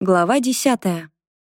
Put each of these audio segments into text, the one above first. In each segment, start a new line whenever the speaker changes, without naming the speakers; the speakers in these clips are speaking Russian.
Глава 10.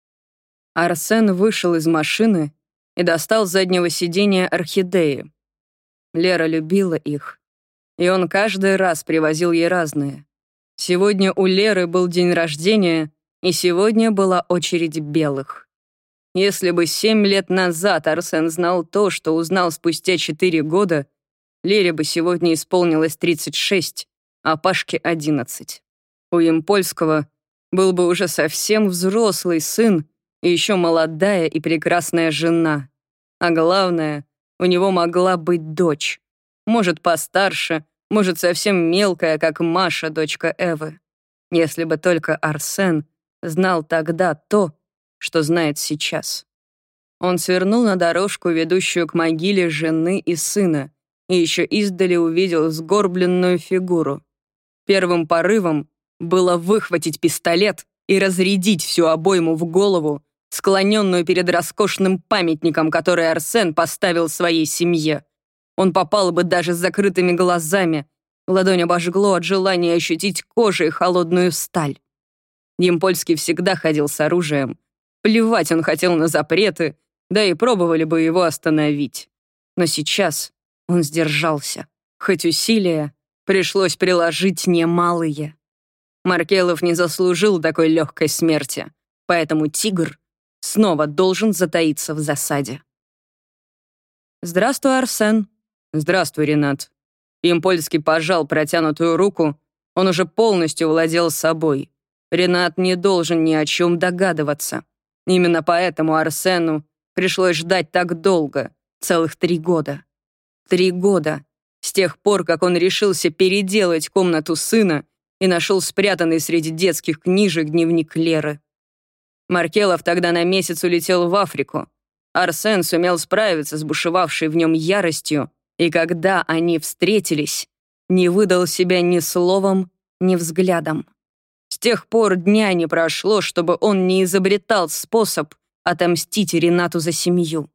Арсен вышел из машины и достал с заднего сиденья орхидеи. Лера любила их, и он каждый раз привозил ей разные. Сегодня у Леры был день рождения, и сегодня была очередь белых. Если бы 7 лет назад Арсен знал то, что узнал спустя 4 года, Лере бы сегодня исполнилось 36, а Пашке 11. У Ямпольского был бы уже совсем взрослый сын и еще молодая и прекрасная жена. А главное, у него могла быть дочь. Может, постарше, может, совсем мелкая, как Маша, дочка Эвы. Если бы только Арсен знал тогда то, что знает сейчас. Он свернул на дорожку, ведущую к могиле жены и сына, и еще издали увидел сгорбленную фигуру. Первым порывом было выхватить пистолет и разрядить всю обойму в голову, склоненную перед роскошным памятником, который Арсен поставил своей семье. Он попал бы даже с закрытыми глазами. Ладонь обожгло от желания ощутить кожей холодную сталь. Ямпольский всегда ходил с оружием. Плевать он хотел на запреты, да и пробовали бы его остановить. Но сейчас он сдержался, хоть усилия пришлось приложить немалые. Маркелов не заслужил такой легкой смерти, поэтому тигр снова должен затаиться в засаде.
«Здравствуй, Арсен».
«Здравствуй, Ренат». Ямпольский пожал протянутую руку, он уже полностью владел собой. Ренат не должен ни о чем догадываться. Именно поэтому Арсену пришлось ждать так долго, целых 3 года. 3 года, с тех пор, как он решился переделать комнату сына и нашел спрятанный среди детских книжек дневник Леры. Маркелов тогда на месяц улетел в Африку. Арсен сумел справиться с бушевавшей в нем яростью, и когда они встретились, не выдал себя ни словом, ни взглядом. С тех пор дня не прошло, чтобы он не изобретал способ отомстить Ренату за семью.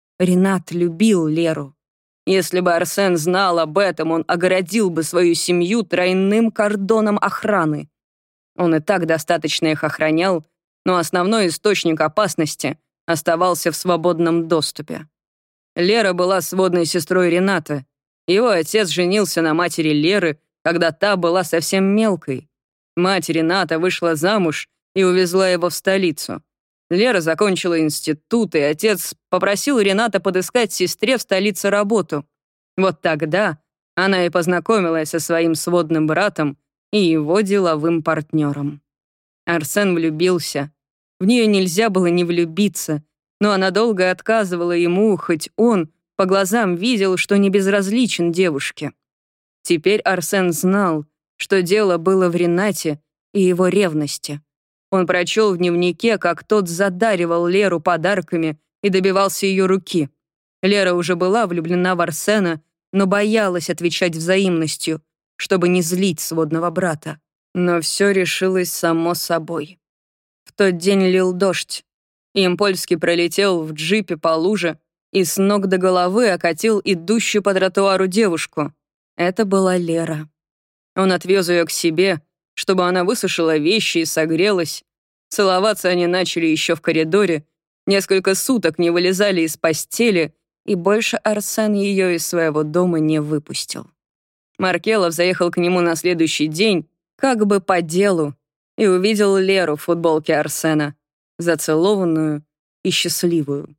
Ренат любил Леру. Если бы Арсен знал об этом, он огородил бы свою семью тройным кордоном охраны. Он и так достаточно их охранял, но основной источник опасности оставался в свободном доступе. Лера была сводной сестрой Рената. Его отец женился на матери Леры, когда та была совсем мелкой. Мать Рената вышла замуж и увезла его в столицу. Лера закончила институт, и отец попросил Рената подыскать сестре в столице работу. Вот тогда она и познакомилась со своим сводным братом и его деловым партнером. Арсен влюбился. В нее нельзя было не влюбиться, но она долго отказывала ему, хоть он по глазам видел, что не безразличен девушке. Теперь Арсен знал, что дело было в Ренате и его ревности. Он прочел в дневнике, как тот задаривал Леру подарками и добивался ее руки. Лера уже была влюблена в Арсена, но боялась отвечать взаимностью, чтобы не злить сводного брата. Но все решилось само собой. В тот день лил дождь. Ямпольский пролетел в джипе по луже и с ног до головы окатил идущую по тротуару девушку. Это была Лера. Он отвез ее к себе, чтобы она высушила вещи и согрелась. Целоваться они начали еще в коридоре, несколько суток не вылезали из постели, и больше Арсен ее из своего дома не выпустил. Маркелов заехал к нему на следующий день, как бы по делу, и увидел Леру в футболке Арсена, зацелованную и счастливую.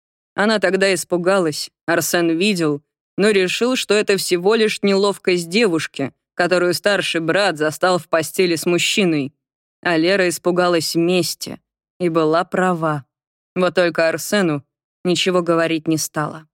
Она тогда испугалась, Арсен видел, но решил, что это всего лишь неловкость девушки, которую старший брат застал в постели с мужчиной. А Лера испугалась мести и была права. Вот только Арсену ничего говорить не стала.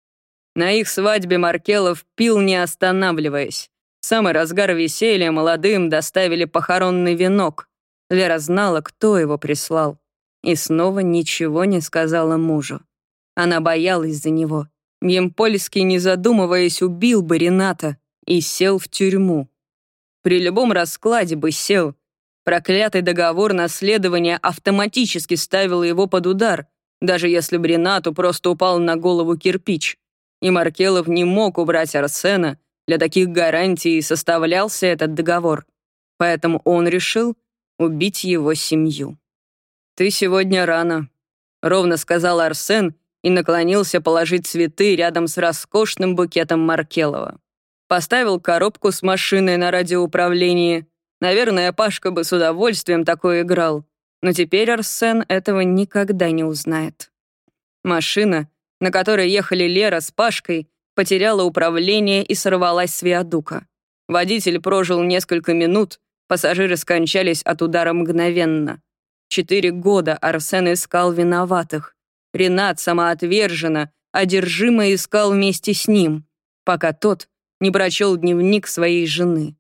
На их свадьбе Маркелов пил, не останавливаясь. В самый разгар веселья молодым доставили похоронный венок. Лера знала, кто его прислал, и снова ничего не сказала мужу. Она боялась за него. Ямпольский, не задумываясь, убил бы Рената и сел в тюрьму. При любом раскладе бы сел. Проклятый договор наследования автоматически ставил его под удар, даже если бы Ренату просто упал на голову кирпич. И Маркелов не мог убрать Арсена, для таких гарантий составлялся этот договор. Поэтому он решил убить его семью. «Ты сегодня рано», — ровно сказал Арсен и наклонился положить цветы рядом с роскошным букетом Маркелова. Поставил коробку с машиной на радиоуправлении. Наверное, Пашка бы с удовольствием такое играл. Но теперь Арсен этого никогда не узнает. Машина, на которой ехали Лера с Пашкой, потеряла управление и сорвалась с виадука. Водитель прожил несколько минут, пассажиры скончались от удара мгновенно. 4 года Арсен искал виноватых. Ренат самоотверженно, одержимо искал вместе с ним, пока тот не прочел дневник своей жены.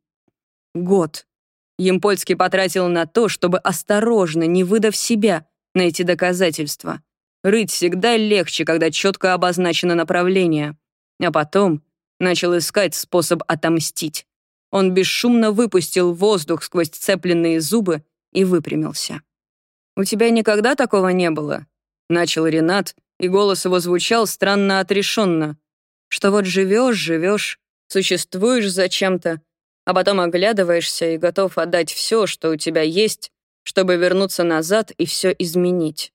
Год Ямпольский потратил на то, чтобы осторожно, не выдав себя, найти доказательства. Рыть всегда легче, когда четко обозначено направление. А потом начал искать способ отомстить. Он бесшумно выпустил воздух сквозь сцепленные зубы и выпрямился. «У тебя никогда такого не было?» Начал Ренат, и голос его звучал странно отрешенно. «Что вот живешь, существуешь зачем-то, а потом оглядываешься и готов отдать все, что у тебя есть, чтобы вернуться назад и все изменить».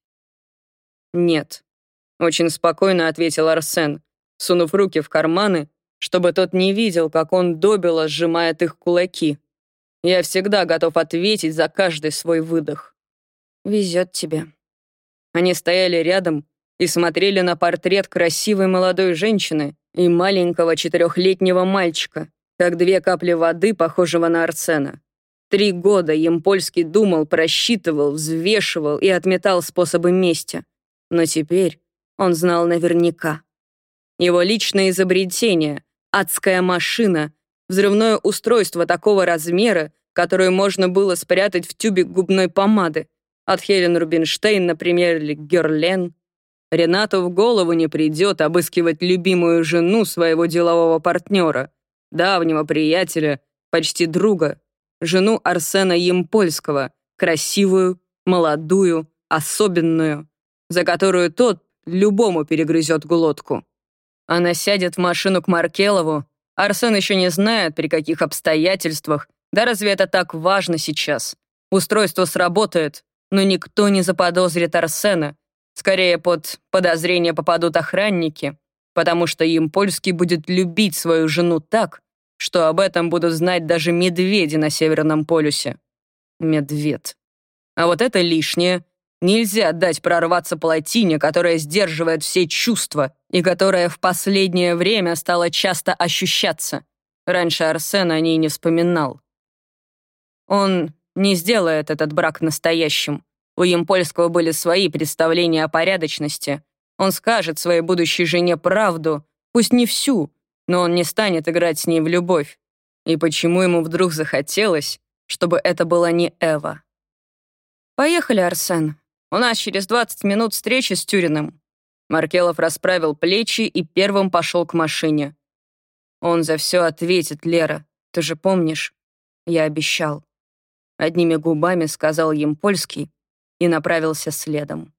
«Нет», — очень спокойно ответил Арсен, сунув руки в карманы, чтобы тот не видел, как он добело сжимает их кулаки. «Я всегда готов ответить за каждый свой выдох». «Везет тебе». Они стояли рядом и смотрели на портрет красивой молодой женщины и маленького 4-летнего мальчика, как 2 капли воды, похожего на Арсена. 3 года Ямпольский думал, просчитывал, взвешивал и отметал способы мести. Но теперь он знал наверняка. Его личное изобретение, адская машина, взрывное устройство такого размера, которое можно было спрятать в тюбик губной помады, от Хелен Рубинштейн, например, или Герлен. Ренату в голову не придет обыскивать любимую жену своего делового партнера, давнего приятеля, почти друга, жену Арсена Ямпольского, красивую, молодую, особенную, за которую тот любому перегрызет глотку. Она сядет в машину к Маркелову. Арсен еще не знает, при каких обстоятельствах. Да разве это так важно сейчас? Устройство сработает, но никто не заподозрит Арсена. Скорее, под подозрение попадут охранники, потому что Ямпольский будет любить свою жену так, что об этом будут знать даже медведи на Северном полюсе. Медведь. А вот это лишнее. Нельзя дать прорваться плотине, которая сдерживает все чувства и которая в последнее время стала часто ощущаться. Раньше Арсен о ней не вспоминал. Он не сделает этот брак настоящим. У Ямпольского были свои представления о порядочности. Он скажет своей будущей жене правду, пусть не всю, но он не станет играть с ней в любовь. И почему ему вдруг захотелось, чтобы это была не Эва? «Поехали, Арсен. У нас через 20 минут встреча с Тюриным». Маркелов расправил плечи и первым пошел к машине. «Он за все ответит, Лера. Ты же помнишь? Я обещал». Одними губами сказал Ямпольский и направился следом.